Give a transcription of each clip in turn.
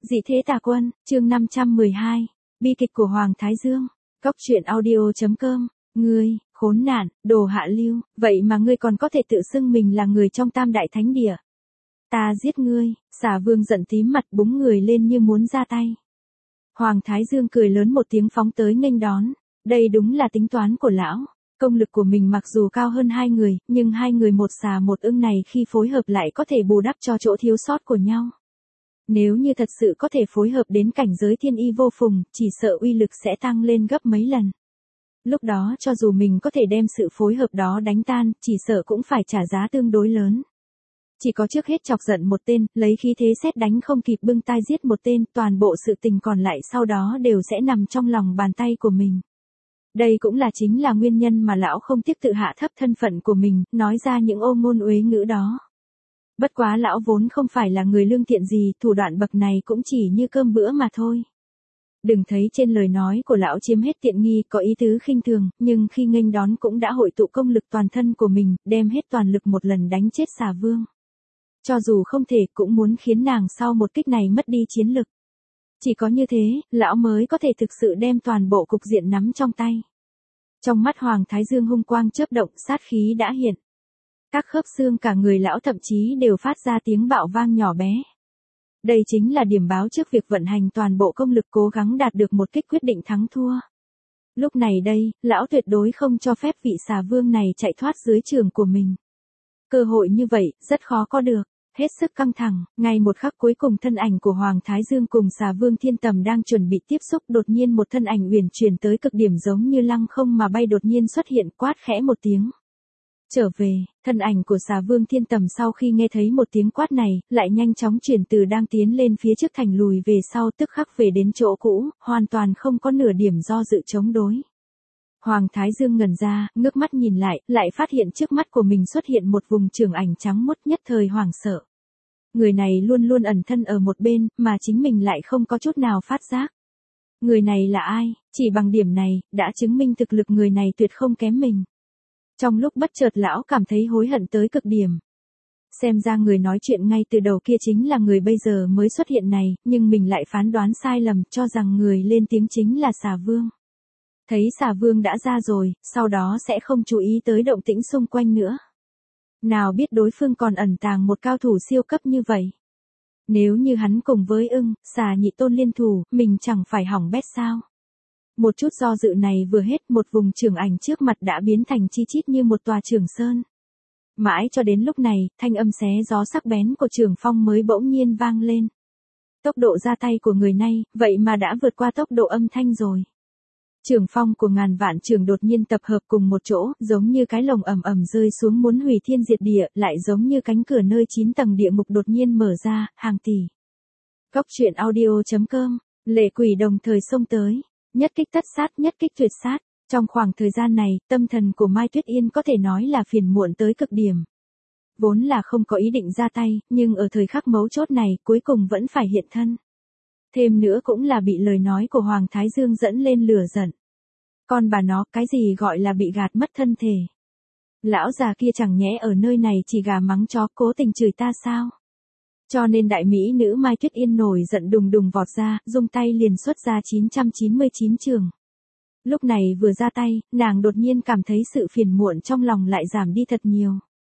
Dị thế tà quân, chương 512, bi kịch của Hoàng Thái Dương, Cốc truyện audio.com, ngươi, khốn nạn, đồ hạ lưu, vậy mà ngươi còn có thể tự xưng mình là người trong Tam Đại Thánh Địa. Ta giết ngươi, Xà Vương giận tím mặt búng người lên như muốn ra tay. Hoàng Thái Dương cười lớn một tiếng phóng tới nghênh đón, đây đúng là tính toán của lão. Công lực của mình mặc dù cao hơn hai người, nhưng hai người một xà một ưng này khi phối hợp lại có thể bù đắp cho chỗ thiếu sót của nhau. Nếu như thật sự có thể phối hợp đến cảnh giới thiên y vô phùng, chỉ sợ uy lực sẽ tăng lên gấp mấy lần. Lúc đó cho dù mình có thể đem sự phối hợp đó đánh tan, chỉ sợ cũng phải trả giá tương đối lớn. Chỉ có trước hết chọc giận một tên, lấy khí thế sét đánh không kịp bưng tai giết một tên, toàn bộ sự tình còn lại sau đó đều sẽ nằm trong lòng bàn tay của mình. Đây cũng chính là nguyên nhân mà lão không tiếc tự hạ thấp thân phận của mình, nói ra những ô ngôn uế ngữ đó. Bất quá lão vốn không phải là người lương thiện gì, thủ đoạn bậc này cũng chỉ như cơm bữa mà thôi. Đừng thấy trên lời nói của lão chiếm hết tiện nghi, có ý tứ khinh thường, nhưng khi nghênh đón cũng đã hội tụ công lực toàn thân của mình, đem hết toàn lực một lần đánh chết Xà Vương. Cho dù không thể cũng muốn khiến nàng sau một kích này mất đi chiến lực. Chỉ có như thế, lão mới có thể thực sự đem toàn bộ cục diện nắm trong tay. Trong mắt Hoàng Thái Dương hung quang chớp động, sát khí đã hiện. Các khớp xương cả người lão thậm chí đều phát ra tiếng bạo vang nhỏ bé. Đây chính là điểm báo trước việc vận hành toàn bộ công lực cố gắng đạt được một kích quyết định thắng thua. Lúc này đây, lão tuyệt đối không cho phép vị Xà Vương này chạy thoát dưới trường của mình. Cơ hội như vậy, rất khó có được. Hết sức căng thẳng, ngay một khắc cuối cùng thân ảnh của Hoàng Thái Dương cùng Xà Vương Thiên Tầm đang chuẩn bị tiếp xúc, đột nhiên một thân ảnh uyển chuyển tới cực điểm giống như lăng không mà bay đột nhiên xuất hiện, quát khẽ một tiếng. Trở về, thân ảnh của Xà Vương Thiên Tầm sau khi nghe thấy một tiếng quát này, lại nhanh chóng chuyển từ đang tiến lên phía trước thành lùi về sau, tức khắc về đến chỗ cũ, hoàn toàn không có nửa điểm do dự chống đối. Hoàng Thái Dương ngẩn ra, ngước mắt nhìn lại phát hiện trước mắt của mình xuất hiện một vùng trường ảnh trắng muốt, nhất thời hoảng sợ. Người này luôn luôn ẩn thân ở một bên, mà chính mình lại không có chút nào phát giác. Người này là ai? Chỉ bằng điểm này, đã chứng minh thực lực người này tuyệt không kém mình. Trong lúc bất chợt lão cảm thấy hối hận tới cực điểm. Xem ra người nói chuyện ngay từ đầu kia chính là người bây giờ mới xuất hiện này, nhưng mình lại phán đoán sai lầm, cho rằng người lên tiếng chính là Xà Vương. Thấy Xà Vương đã ra rồi, sau đó sẽ không chú ý tới động tĩnh xung quanh nữa. Nào biết đối phương còn ẩn tàng một cao thủ siêu cấp như vậy. Nếu như hắn cùng với ưng, Xà nhị tôn liên thủ, mình chẳng phải hỏng bét sao. Một chút do dự này vừa hết, một vùng trường ảnh trước mặt đã biến thành chi chít như một tòa trường sơn. Mãi cho đến lúc này, thanh âm xé gió sắc bén của Trường Phong mới bỗng nhiên vang lên. Tốc độ ra tay của người này, vậy mà đã vượt qua tốc độ âm thanh rồi. Trường phong của ngàn vạn trường đột nhiên tập hợp cùng một chỗ, giống như cái lồng ầm ầm rơi xuống muốn hủy thiên diệt địa, lại giống như cánh cửa nơi 9 tầng địa ngục đột nhiên mở ra, hàng tỷ. Cốc truyện audio.com, lệ quỷ đồng thời xông tới, nhất kích tất sát, nhất kích tuyệt sát. Trong khoảng thời gian này, tâm thần của Mai Tuyết Yên có thể nói là phiền muộn tới cực điểm. Vốn là không có ý định ra tay, nhưng ở thời khắc mấu chốt này, cuối cùng vẫn phải hiện thân. Thêm nữa cũng là bị lời nói của Hoàng Thái Dương dẫn lên lửa giận. Con bà nó, cái gì gọi là bị gạt mất thân thể? Lão già kia chẳng nhẽ ở nơi này chỉ gà mắng chó cố tình chửi ta sao? Cho nên đại mỹ nữ Mai Tuyết Yên nổi giận đùng đùng vọt ra, dung tay liền xuất ra 999 trường. Lúc này vừa ra tay, nàng đột nhiên cảm thấy sự phiền muộn trong lòng lại giảm đi thật nhiều.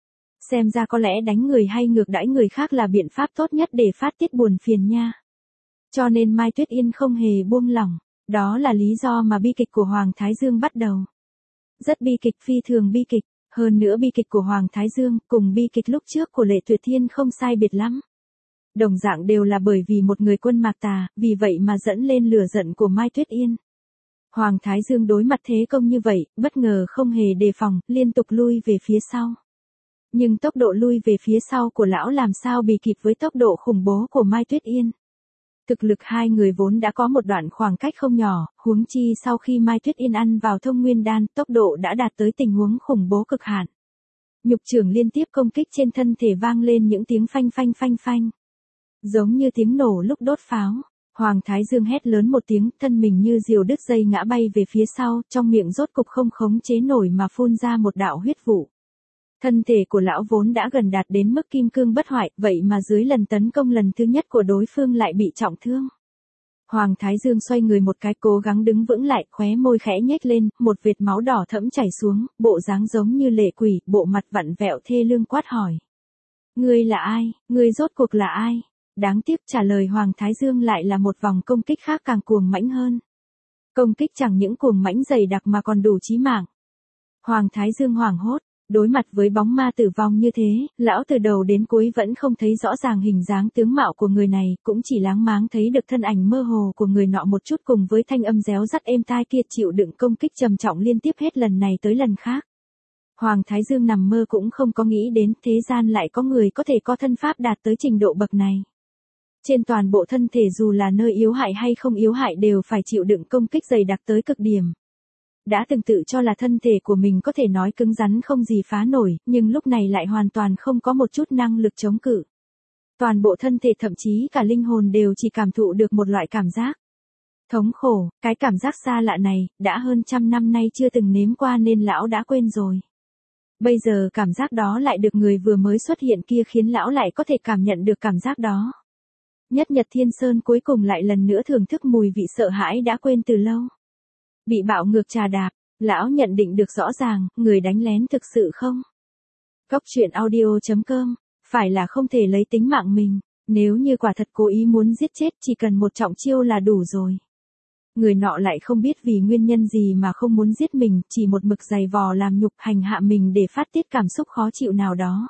Xem ra có lẽ đánh người hay ngược đãi người khác là biện pháp tốt nhất để phát tiết buồn phiền nha. Cho nên Mai Tuyết Yên không hề buông lỏng, đó là lý do mà bi kịch của Hoàng Thái Dương bắt đầu. Rất bi kịch, phi thường bi kịch, hơn nữa bi kịch của Hoàng Thái Dương cùng bi kịch lúc trước của Lệ Tuyệt Thiên không sai biệt lắm. Đồng dạng đều là bởi vì một người quân mạc tà, vì vậy mà dẫn lên lửa giận của Mai Tuyết Yên. Hoàng Thái Dương đối mặt thế công như vậy, bất ngờ không hề đề phòng, liên tục lui về phía sau. Nhưng tốc độ lui về phía sau của lão làm sao bị kịp với tốc độ khủng bố của Mai Tuyết Yên. Thực lực hai người vốn đã có một đoạn khoảng cách không nhỏ, huống chi sau khi Mai Tuyết Yên ăn vào thông nguyên đan, tốc độ đã đạt tới tình huống khủng bố cực hạn. Nhục trưởng liên tiếp công kích trên thân thể vang lên những tiếng phanh phanh phanh phanh. Giống như tiếng nổ lúc đốt pháo. Hoàng Thái Dương hét lớn một tiếng, thân mình như diều đứt dây ngã bay về phía sau, trong miệng rốt cục không khống chế nổi mà phun ra một đạo huyết vụ. Thân thể của lão vốn đã gần đạt đến mức kim cương bất hoại, vậy mà dưới lần tấn công lần thứ nhất của đối phương lại bị trọng thương. Hoàng Thái Dương xoay người một cái cố gắng đứng vững lại, khóe môi khẽ nhếch lên, một vệt máu đỏ thẫm chảy xuống, bộ dáng giống như lệ quỷ, bộ mặt vặn vẹo thê lương quát hỏi. Ngươi là ai, ngươi rốt cuộc là ai? Đáng tiếc trả lời Hoàng Thái Dương lại là một vòng công kích khác càng cuồng mãnh hơn. Công kích chẳng những cuồng mãnh dày đặc mà còn đủ chí mạng. Hoàng Thái Dương hoảng hốt, đối mặt với bóng ma tử vong như thế, lão từ đầu đến cuối vẫn không thấy rõ ràng hình dáng tướng mạo của người này, cũng chỉ láng máng thấy được thân ảnh mơ hồ của người nọ một chút cùng với thanh âm réo rắt êm tai kia chịu đựng công kích trầm trọng liên tiếp hết lần này tới lần khác. Hoàng Thái Dương nằm mơ cũng không có nghĩ đến thế gian lại có người có thể có thân pháp đạt tới trình độ bậc này. Trên toàn bộ thân thể dù là nơi yếu hại hay không yếu hại đều phải chịu đựng công kích dày đặc tới cực điểm. Đã từng tự cho là thân thể của mình có thể nói cứng rắn không gì phá nổi, nhưng lúc này lại hoàn toàn không có một chút năng lực chống cự. Toàn bộ thân thể thậm chí cả linh hồn đều chỉ cảm thụ được một loại cảm giác thống khổ, cái cảm giác xa lạ này, đã hơn 100 năm nay chưa từng nếm qua nên lão đã quên rồi. Bây giờ cảm giác đó lại được người vừa mới xuất hiện kia khiến lão lại có thể cảm nhận được cảm giác đó. Nhất Nhật Thiên Sơn cuối cùng lại lần nữa thưởng thức mùi vị sợ hãi đã quên từ lâu. Bị bạo ngược trà đạp, lão nhận định được rõ ràng, người đánh lén thực sự không? Cóc truyện audio.com, phải là không thể lấy tính mạng mình, nếu như quả thật cố ý muốn giết chết chỉ cần một trọng chiêu là đủ rồi. Người nọ lại không biết vì nguyên nhân gì mà không muốn giết mình, chỉ một mực giày vò làm nhục hành hạ mình để phát tiết cảm xúc khó chịu nào đó.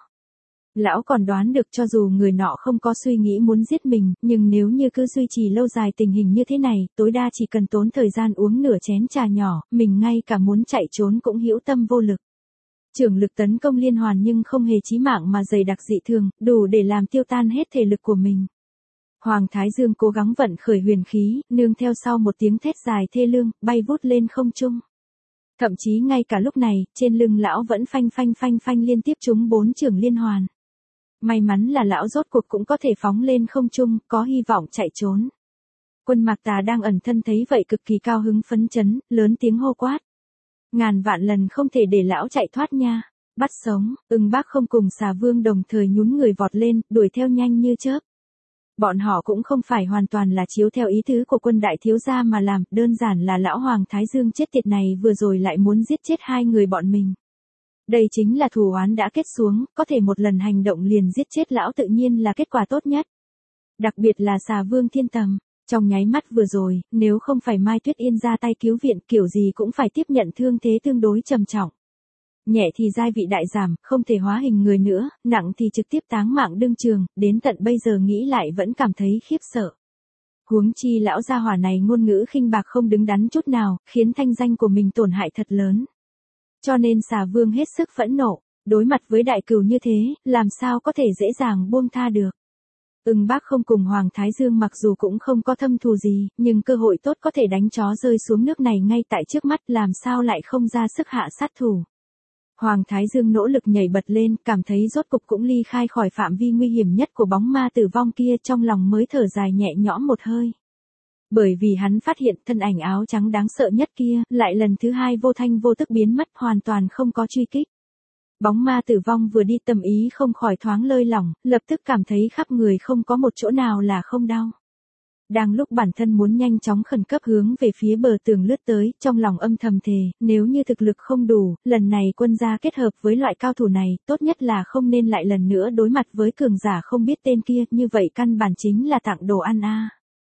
Lão còn đoán được cho dù người nọ không có suy nghĩ muốn giết mình, nhưng nếu như cứ duy trì lâu dài tình hình như thế này, tối đa chỉ cần tốn thời gian uống nửa chén trà nhỏ, mình ngay cả muốn chạy trốn cũng hữu tâm vô lực. Trưởng lực tấn công liên hoàn nhưng không hề chí mạng mà dày đặc dị thường, đủ để làm tiêu tan hết thể lực của mình. Hoàng Thái Dương cố gắng vận khởi huyền khí, nương theo sau một tiếng thét dài thê lương, bay vút lên không trung. Thậm chí ngay cả lúc này, trên lưng lão vẫn phanh liên tiếp trúng 4 chưởng liên hoàn. May mắn là lão rốt cuộc cũng có thể phóng lên không trung, có hy vọng chạy trốn. Quân Mạc Tà đang ẩn thân thấy vậy cực kỳ cao hứng phấn chấn, lớn tiếng hô quát. Ngàn vạn lần không thể để lão chạy thoát nha. Bắt sống, Ưng Bác Không cùng Xà Vương đồng thời nhún người vọt lên, đuổi theo nhanh như chớp. Bọn họ cũng không phải hoàn toàn là chiếu theo ý tứ của quân đại thiếu gia mà làm, đơn giản là lão Hoàng Thái Dương chết tiệt này vừa rồi lại muốn giết chết hai người bọn mình. Đây chính là thù oán đã kết xuống, có thể một lần hành động liền giết chết lão tự nhiên là kết quả tốt nhất. Đặc biệt là Xà Vương Thiên Tầm, trong nháy mắt vừa rồi, nếu không phải Mai Tuyết Yên ra tay cứu viện kiểu gì cũng phải tiếp nhận thương thế tương đối trầm trọng. Nhẹ thì giai vị đại giảm, không thể hóa hình người nữa, nặng thì trực tiếp táng mạng đương trường, đến tận bây giờ nghĩ lại vẫn cảm thấy khiếp sợ. Huống chi lão gia hỏa này ngôn ngữ khinh bạc không đứng đắn chút nào, khiến thanh danh của mình tổn hại thật lớn. Cho nên Xà Vương hết sức phẫn nộ, đối mặt với đại cừu như thế, làm sao có thể dễ dàng buông tha được. Ưng Bác Không cùng Hoàng Thái Dương mặc dù cũng không có thâm thù gì, nhưng cơ hội tốt có thể đánh chó rơi xuống nước này ngay tại trước mắt làm sao lại không ra sức hạ sát thủ. Hoàng Thái Dương nỗ lực nhảy bật lên, cảm thấy rốt cục cũng ly khai khỏi phạm vi nguy hiểm nhất của bóng ma tử vong kia, trong lòng mới thở dài nhẹ nhõm một hơi. Bởi vì hắn phát hiện thân ảnh áo trắng đáng sợ nhất kia, lại lần thứ hai vô thanh vô tức biến mất, hoàn toàn không có truy kích. Bóng ma tử vong vừa đi tâm ý không khỏi thoáng lơi lỏng, lập tức cảm thấy khắp người không có một chỗ nào là không đau. Đang lúc bản thân muốn nhanh chóng khẩn cấp hướng về phía bờ tường lướt tới, trong lòng âm thầm thề, nếu như thực lực không đủ, lần này quân gia kết hợp với loại cao thủ này, tốt nhất là không nên lại lần nữa đối mặt với cường giả không biết tên kia, như vậy căn bản chính là tặng đồ ăn a.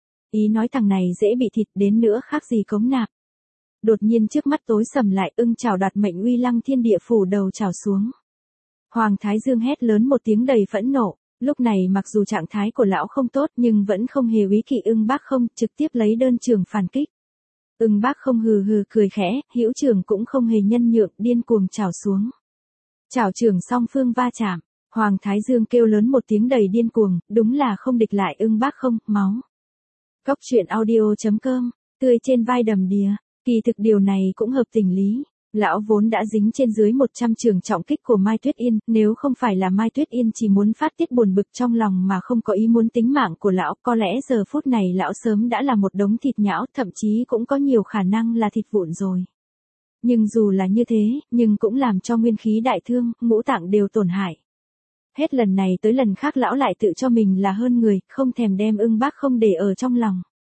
Ý nói thằng này dễ bị thịt đến nữa khác gì cống nạp. Đột nhiên trước mắt tối sầm lại, ưng chảo đoạt mệnh uy lăng thiên địa phủ đầu chảo xuống. Hoàng Thái Dương hét lớn một tiếng đầy phẫn nộ. Lúc này mặc dù trạng thái của lão không tốt nhưng vẫn không hề úy kỵ Ưng Bác Không, trực tiếp lấy đơn trường phản kích. Ưng Bác Không hừ hừ cười khẽ, hữu trường cũng không hề nhân nhượng, điên cuồng chảo xuống. Chảo trường song phương va chạm, Hoàng Thái Dương kêu lớn một tiếng đầy điên cuồng, đúng là không địch lại Ưng Bác Không, máu. Cóc truyện audio.com, tươi trên vai đầm đìa, kỳ thực điều này cũng hợp tình lý. Lão vốn đã dính trên dưới 100 trường trọng kích của Mai Tuyết Yên, nếu không phải là Mai Tuyết Yên chỉ muốn phát tiết buồn bực trong lòng mà không có ý muốn tính mạng của lão, có lẽ giờ phút này lão sớm đã là một đống thịt nhão, thậm chí cũng có nhiều khả năng là thịt vụn rồi. Nhưng dù là như thế, nhưng cũng làm cho nguyên khí đại thương, ngũ tạng đều tổn hại. Hết lần này tới lần khác lão lại tự cho mình là hơn người, không thèm đem Ưng Bác Không để ở trong lòng.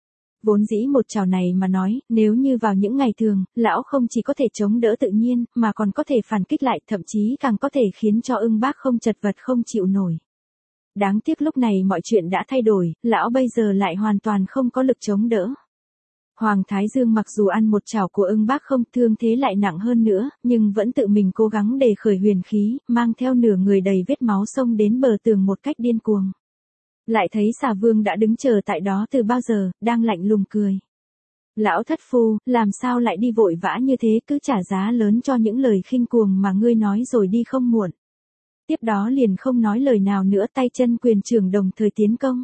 Vốn dĩ một trào này mà nói, nếu như vào những ngày thường, lão không chỉ có thể chống đỡ tự nhiên, mà còn có thể phản kích lại, thậm chí càng có thể khiến cho Ưng Bác Không chật vật không chịu nổi. Đáng tiếc lúc này mọi chuyện đã thay đổi, lão bây giờ lại hoàn toàn không có lực chống đỡ. Hoàng Thái Dương mặc dù ăn một chảo của Ưng Bác Không, thương thế lại nặng hơn nữa, nhưng vẫn tự mình cố gắng đề khởi huyền khí, mang theo nửa người đầy vết máu xông đến bờ tường một cách điên cuồng. Lại thấy Xà Vương đã đứng chờ tại đó từ bao giờ, đang lạnh lùng cười. Lão thất phu, làm sao lại đi vội vã như thế, cứ trả giá lớn cho những lời khinh cuồng mà ngươi nói rồi đi không muộn. Tiếp đó liền không nói lời nào nữa, tay chân quyền trưởng đồng thời tiến công.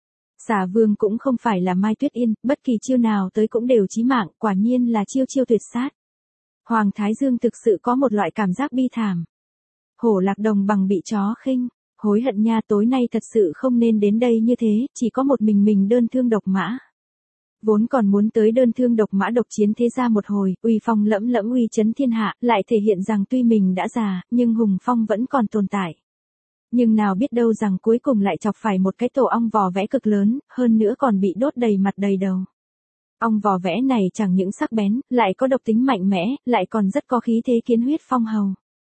Xà Vương cũng không phải là Mai Tuyết Yên, bất kỳ chiêu nào tới cũng đều chí mạng, quả nhiên là chiêu chiêu tuyệt sát. Hoàng Thái Dương thực sự có một loại cảm giác bi thảm. Hổ lạc đồng bằng bị chó khinh, hối hận nha, tối nay thật sự không nên đến đây như thế, chỉ có một mình đơn thương độc mã. Vốn còn muốn tới đơn thương độc mã độc chiến thế gia một hồi, uy phong lẫm lẫm uy chấn thiên hạ, lại thể hiện rằng tuy mình đã già, nhưng hùng phong vẫn còn tồn tại. Nhưng nào biết đâu rằng cuối cùng lại chọc phải một cái tổ ong vò vẽ cực lớn, hơn nữa còn bị đốt đầy mặt đầy đầu. Ong vò vẽ này chẳng những sắc bén, lại có độc tính mạnh mẽ, lại còn rất có khí thế kiến huyết phong hầu.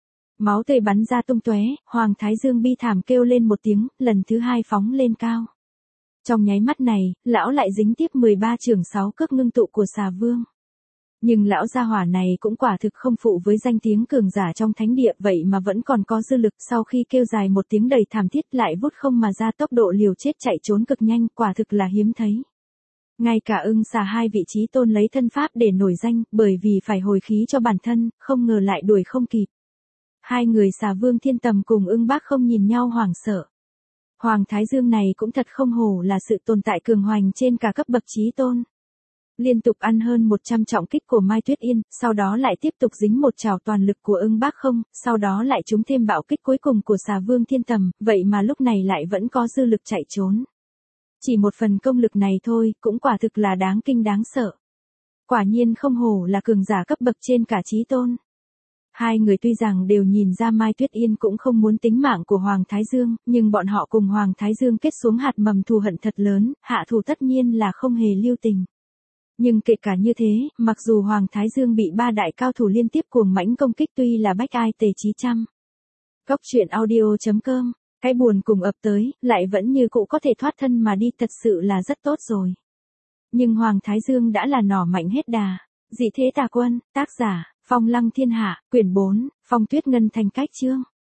Máu tươi bắn ra tung tóe, Hoàng Thái Dương bi thảm kêu lên một tiếng, lần thứ hai phóng lên cao. Trong nháy mắt này, lão lại dính tiếp 13 chưởng 6 cước ngưng tụ của Xà Vương. Nhưng lão gia hỏa này cũng quả thực không phụ với danh tiếng cường giả trong thánh địa, vậy mà vẫn còn có dư lực, sau khi kêu dài một tiếng đầy thảm thiết lại vút không mà ra, tốc độ liều chết chạy trốn cực nhanh, quả thực là hiếm thấy. Ngay cả Ưng Xà hai vị chí tôn lấy thân pháp để nổi danh, bởi vì phải hồi khí cho bản thân, không ngờ lại đuổi không kịp. Hai người Xà Vương Thiên Tầm cùng Ưng Bác Không nhìn nhau hoảng sợ. Hoàng Thái Dương này cũng thật không hổ là sự tồn tại cường hoành trên cả cấp bậc chí tôn. Liên tục ăn hơn 100 trọng kích của Mai Tuyết Yên, sau đó lại tiếp tục dính một trảo toàn lực của Ưng Bác Không, sau đó lại trúng thêm bạo kích cuối cùng của Xà Vương Thiên Tầm, vậy mà lúc này lại vẫn có dư lực chạy trốn. Chỉ một phần công lực này thôi, cũng quả thực là đáng kinh đáng sợ. Quả nhiên không hổ là cường giả cấp bậc trên cả chí tôn. Hai người tuy rằng đều nhìn ra Mai Tuyết Yên cũng không muốn tính mạng của Hoàng Thái Dương, nhưng bọn họ cùng Hoàng Thái Dương kết xuống hạt mầm thù hận thật lớn, hạ thù tất nhiên là không hề lưu tình. Nhưng kể cả như thế, mặc dù Hoàng Thái Dương bị ba đại cao thủ liên tiếp cuồng mãnh công kích, tuy là bách ai tề chí trăm. Góc truyện audio.com, cái buồn cùng ập tới, lại vẫn như cũ có thể thoát thân mà đi, thật sự là rất tốt rồi. Nhưng Hoàng Thái Dương đã là nỏ mạnh hết đà. Dị thế tà quân, tác giả, Phong Lăng Thiên Hạ, quyển 4, Phong Tuyết Ngân Thành cách chương.